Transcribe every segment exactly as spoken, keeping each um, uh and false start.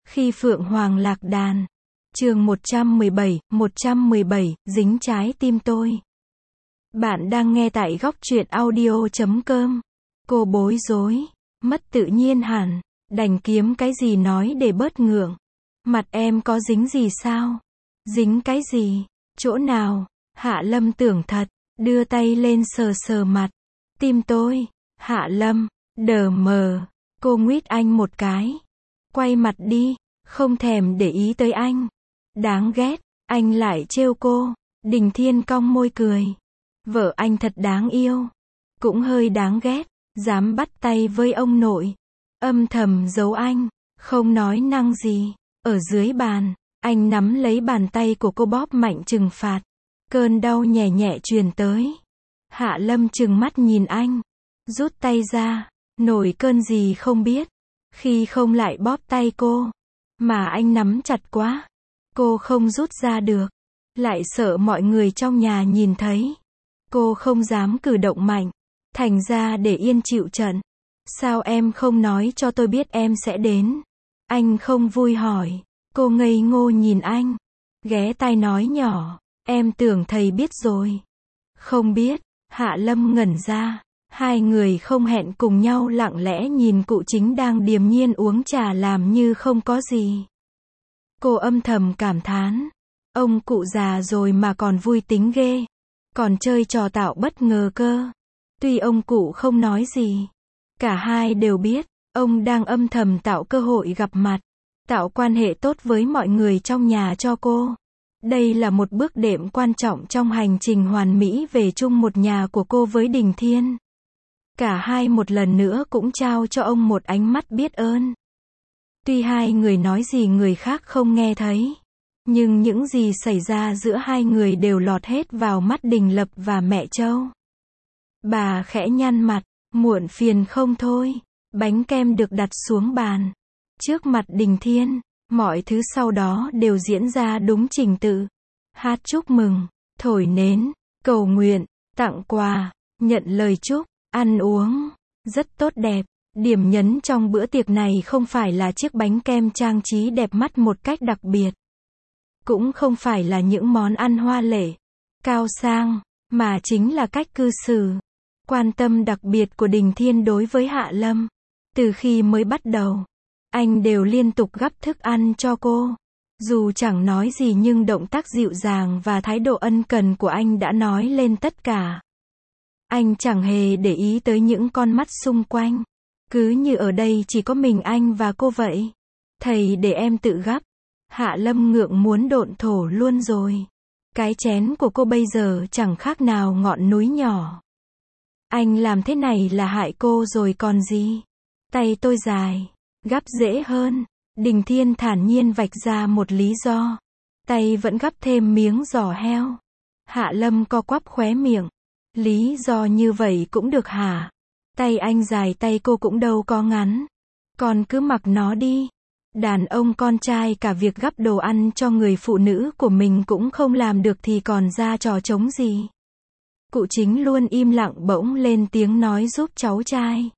Khi Phượng Hoàng lạc đàn. Chương một trăm mười bảy, một trăm mười bảy, dính trái tim tôi. Bạn đang nghe tại góc truyện audio chấm com. Cô bối rối, mất tự nhiên hẳn, đành kiếm cái gì nói để bớt ngượng. Mặt em có dính gì sao? Dính cái gì? Chỗ nào? Hạ Lâm tưởng thật, đưa tay lên sờ sờ mặt. Tim tôi. Hạ Lâm, đờ mờ. Cô nguýt anh một cái. Quay mặt đi, không thèm để ý tới anh. Đáng ghét, anh lại trêu cô. Đình Thiên cong môi cười. Vợ anh thật đáng yêu. Cũng hơi đáng ghét, dám bắt tay với ông nội. Âm thầm giấu anh, không nói năng gì. Ở dưới bàn, anh nắm lấy bàn tay của cô bóp mạnh trừng phạt. Cơn đau nhẹ nhẹ truyền tới. Hạ Lâm trừng mắt nhìn anh. Rút tay ra, nổi cơn gì không biết. Khi không lại bóp tay cô. Mà anh nắm chặt quá. Cô không rút ra được. Lại sợ mọi người trong nhà nhìn thấy. Cô không dám cử động mạnh. Thành ra để yên chịu trận. Sao em không nói cho tôi biết em sẽ đến? Anh không vui hỏi. Cô ngây ngô nhìn anh. Ghé tai nói nhỏ. Em tưởng thầy biết rồi. Không biết. Hạ Lâm ngẩn ra. Hai người không hẹn cùng nhau lặng lẽ nhìn cụ chính đang điềm nhiên uống trà làm như không có gì. Cô âm thầm cảm thán. Ông cụ già rồi mà còn vui tính ghê. Còn chơi trò tạo bất ngờ cơ. Tuy ông cụ không nói gì. Cả hai đều biết. Ông đang âm thầm tạo cơ hội gặp mặt. Tạo quan hệ tốt với mọi người trong nhà cho cô. Đây là một bước đệm quan trọng trong hành trình hoàn mỹ về chung một nhà của cô với Đình Thiên. Cả hai một lần nữa cũng trao cho ông một ánh mắt biết ơn. Tuy hai người nói gì người khác không nghe thấy. Nhưng những gì xảy ra giữa hai người đều lọt hết vào mắt Đình Lập và mẹ Châu. Bà khẽ nhăn mặt, muộn phiền không thôi. Bánh kem được đặt xuống bàn. Trước mặt Đình Thiên, mọi thứ sau đó đều diễn ra đúng trình tự. Hát chúc mừng, thổi nến, cầu nguyện, tặng quà, nhận lời chúc, ăn uống. Rất tốt đẹp. Điểm nhấn trong bữa tiệc này không phải là chiếc bánh kem trang trí đẹp mắt một cách đặc biệt. Cũng không phải là những món ăn hoa lệ, cao sang, mà chính là cách cư xử, quan tâm đặc biệt của Đình Thiên đối với Hạ Lâm. Từ khi mới bắt đầu, anh đều liên tục gắp thức ăn cho cô. Dù chẳng nói gì nhưng động tác dịu dàng và thái độ ân cần của anh đã nói lên tất cả. Anh chẳng hề để ý tới những con mắt xung quanh. Cứ như ở đây chỉ có mình anh và cô vậy. Thầy để em tự gắp. Hạ Lâm ngượng muốn độn thổ luôn rồi. Cái chén của cô bây giờ chẳng khác nào ngọn núi nhỏ. Anh làm thế này là hại cô rồi còn gì. Tay tôi dài, gắp dễ hơn. Đình Thiên thản nhiên vạch ra một lý do. Tay vẫn gắp thêm miếng giò heo. Hạ Lâm co quắp khóe miệng. Lý do như vậy cũng được hả? Tay anh dài tay cô cũng đâu có ngắn. Còn cứ mặc nó đi. Đàn ông con trai cả việc gắp đồ ăn cho người phụ nữ của mình cũng không làm được thì còn ra trò trống gì. Cụ chính luôn im lặng bỗng lên tiếng nói giúp cháu trai.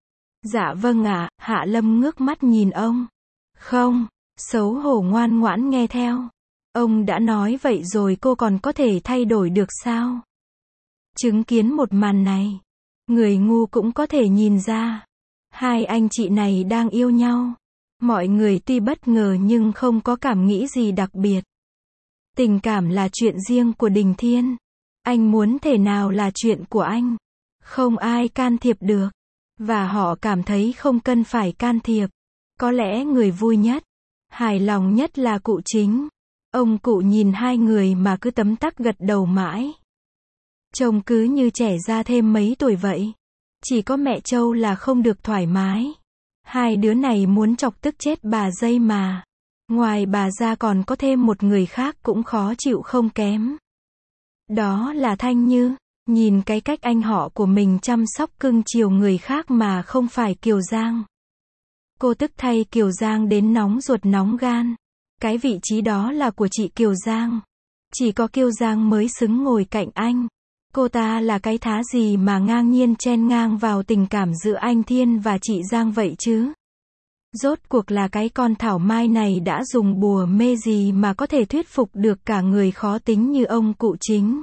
Dạ vâng ạ. Hạ Lâm ngước mắt nhìn ông. Không, xấu hổ ngoan ngoãn nghe theo. Ông đã nói vậy rồi cô còn có thể thay đổi được sao? Chứng kiến một màn này, người ngu cũng có thể nhìn ra. Hai anh chị này đang yêu nhau. Mọi người tuy bất ngờ nhưng không có cảm nghĩ gì đặc biệt. Tình cảm là chuyện riêng của Đình Thiên. Anh muốn thế nào là chuyện của anh. Không ai can thiệp được. Và họ cảm thấy không cần phải can thiệp. Có lẽ người vui nhất, hài lòng nhất là cụ chính. Ông cụ nhìn hai người mà cứ tấm tắc gật đầu mãi. Trông cứ như trẻ ra thêm mấy tuổi vậy. Chỉ có mẹ Châu là không được thoải mái. Hai đứa này muốn chọc tức chết bà dây mà. Ngoài bà ra còn có thêm một người khác cũng khó chịu không kém. Đó là Thanh Như. Nhìn cái cách anh họ của mình chăm sóc cưng chiều người khác mà không phải Kiều Giang. Cô tức thay Kiều Giang đến nóng ruột nóng gan. Cái vị trí đó là của chị Kiều Giang. Chỉ có Kiều Giang mới xứng ngồi cạnh anh. Cô ta là cái thá gì mà ngang nhiên chen ngang vào tình cảm giữa anh Thiên và chị Giang vậy chứ? Rốt cuộc là cái con thảo mai này đã dùng bùa mê gì mà có thể thuyết phục được cả người khó tính như ông cụ Chính.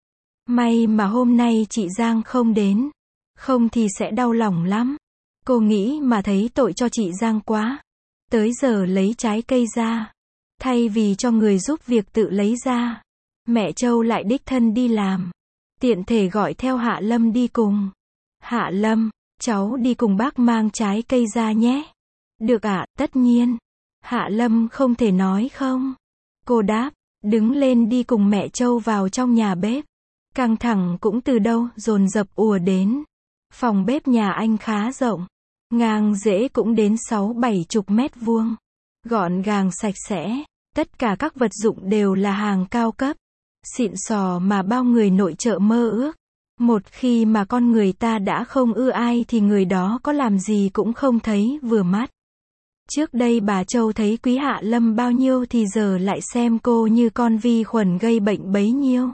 May mà hôm nay chị Giang không đến, không thì sẽ đau lòng lắm. Cô nghĩ mà thấy tội cho chị Giang quá. Tới giờ lấy trái cây ra, thay vì cho người giúp việc tự lấy ra, mẹ Châu lại đích thân đi làm. Tiện thể gọi theo Hạ Lâm đi cùng. Hạ Lâm, cháu đi cùng bác mang trái cây ra nhé. Được ạ, tất nhiên. Hạ Lâm không thể nói không. Cô đáp, đứng lên đi cùng mẹ Châu vào trong nhà bếp. Căng thẳng cũng từ đâu dồn dập ùa đến. Phòng bếp nhà anh khá rộng, ngang dễ cũng đến sáu bảy chục mét vuông. Gọn gàng sạch sẽ, tất cả các vật dụng đều là hàng cao cấp, xịn sò mà bao người nội trợ mơ ước. Một khi mà con người ta đã không ưa ai thì người đó có làm gì cũng không thấy vừa mắt. Trước đây bà Châu thấy quý Hạ Lâm bao nhiêu thì giờ lại xem cô như con vi khuẩn gây bệnh bấy nhiêu.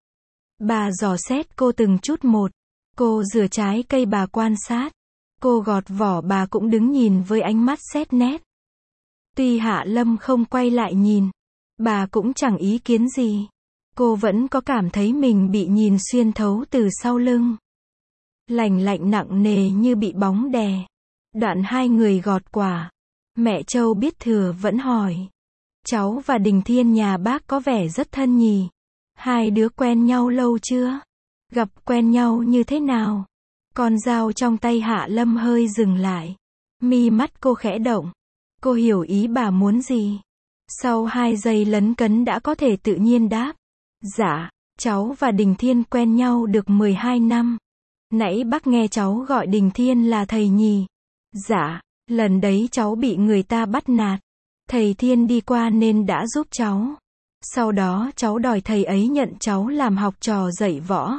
Bà dò xét cô từng chút một. Cô rửa trái cây bà quan sát. Cô gọt vỏ bà cũng đứng nhìn với ánh mắt xét nét. Tuy Hạ Lâm không quay lại nhìn, bà cũng chẳng ý kiến gì. Cô vẫn có cảm thấy mình bị nhìn xuyên thấu từ sau lưng. Lạnh lạnh nặng nề như bị bóng đè. Đoạn hai người gọt quả. Mẹ Châu biết thừa vẫn hỏi. Cháu và Đình Thiên nhà bác có vẻ rất thân nhỉ? Hai đứa quen nhau lâu chưa? Gặp quen nhau như thế nào? Con dao trong tay Hạ Lâm hơi dừng lại. Mi mắt cô khẽ động. Cô hiểu ý bà muốn gì. Sau hai giây lấn cấn đã có thể tự nhiên đáp. Dạ, cháu và Đình Thiên quen nhau được mười hai năm. Nãy bác nghe cháu gọi Đình Thiên là thầy nhỉ? Dạ, lần đấy cháu bị người ta bắt nạt. Thầy Thiên đi qua nên đã giúp cháu. Sau đó cháu đòi thầy ấy nhận cháu làm học trò dạy võ.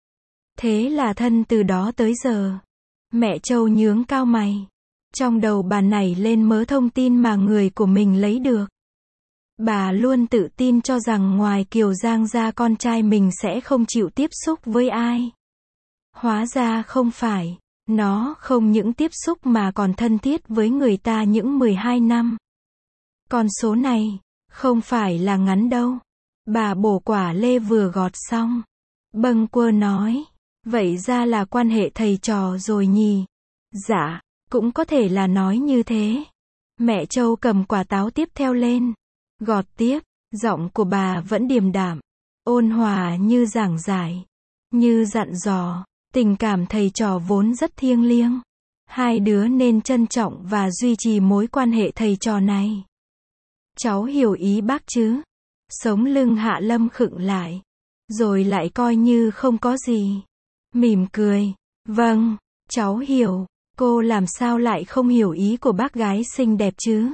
Thế là thân từ đó tới giờ. Mẹ Châu nhướng cao mày. Trong đầu bà nảy lên mớ thông tin mà người của mình lấy được. Bà luôn tự tin cho rằng ngoài Kiều Giang ra con trai mình sẽ không chịu tiếp xúc với ai. Hóa ra không phải. Nó không những tiếp xúc mà còn thân thiết với người ta những mười hai năm. Con số này không phải là ngắn đâu. Bà bổ quả lê vừa gọt xong. Bâng quơ nói. Vậy ra là quan hệ thầy trò rồi nhỉ? Dạ, cũng có thể là nói như thế. Mẹ Châu cầm quả táo tiếp theo lên. Gọt tiếp, giọng của bà vẫn điềm đạm. Ôn hòa như giảng giải. Như dặn dò. Tình cảm thầy trò vốn rất thiêng liêng. Hai đứa nên trân trọng và duy trì mối quan hệ thầy trò này. Cháu hiểu ý bác chứ? Sống lưng Hạ Lâm khựng lại. Rồi lại coi như không có gì. Mỉm cười. Vâng, cháu hiểu. Cô làm sao lại không hiểu ý của bác gái xinh đẹp chứ?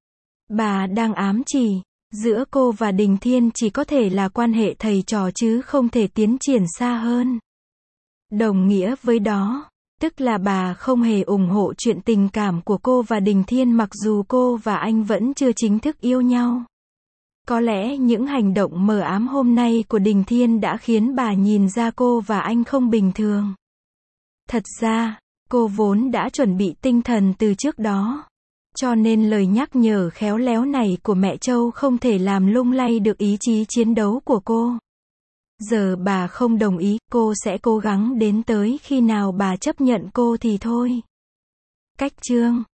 Bà đang ám chỉ. Giữa cô và Đình Thiên chỉ có thể là quan hệ thầy trò chứ không thể tiến triển xa hơn. Đồng nghĩa với đó, tức là bà không hề ủng hộ chuyện tình cảm của cô và Đình Thiên mặc dù cô và anh vẫn chưa chính thức yêu nhau. Có lẽ những hành động mờ ám hôm nay của Đình Thiên đã khiến bà nhìn ra cô và anh không bình thường. Thật ra, cô vốn đã chuẩn bị tinh thần từ trước đó. Cho nên lời nhắc nhở khéo léo này của mẹ Châu không thể làm lung lay được ý chí chiến đấu của cô. Giờ bà không đồng ý, cô sẽ cố gắng đến tới khi nào bà chấp nhận cô thì thôi. Cách chương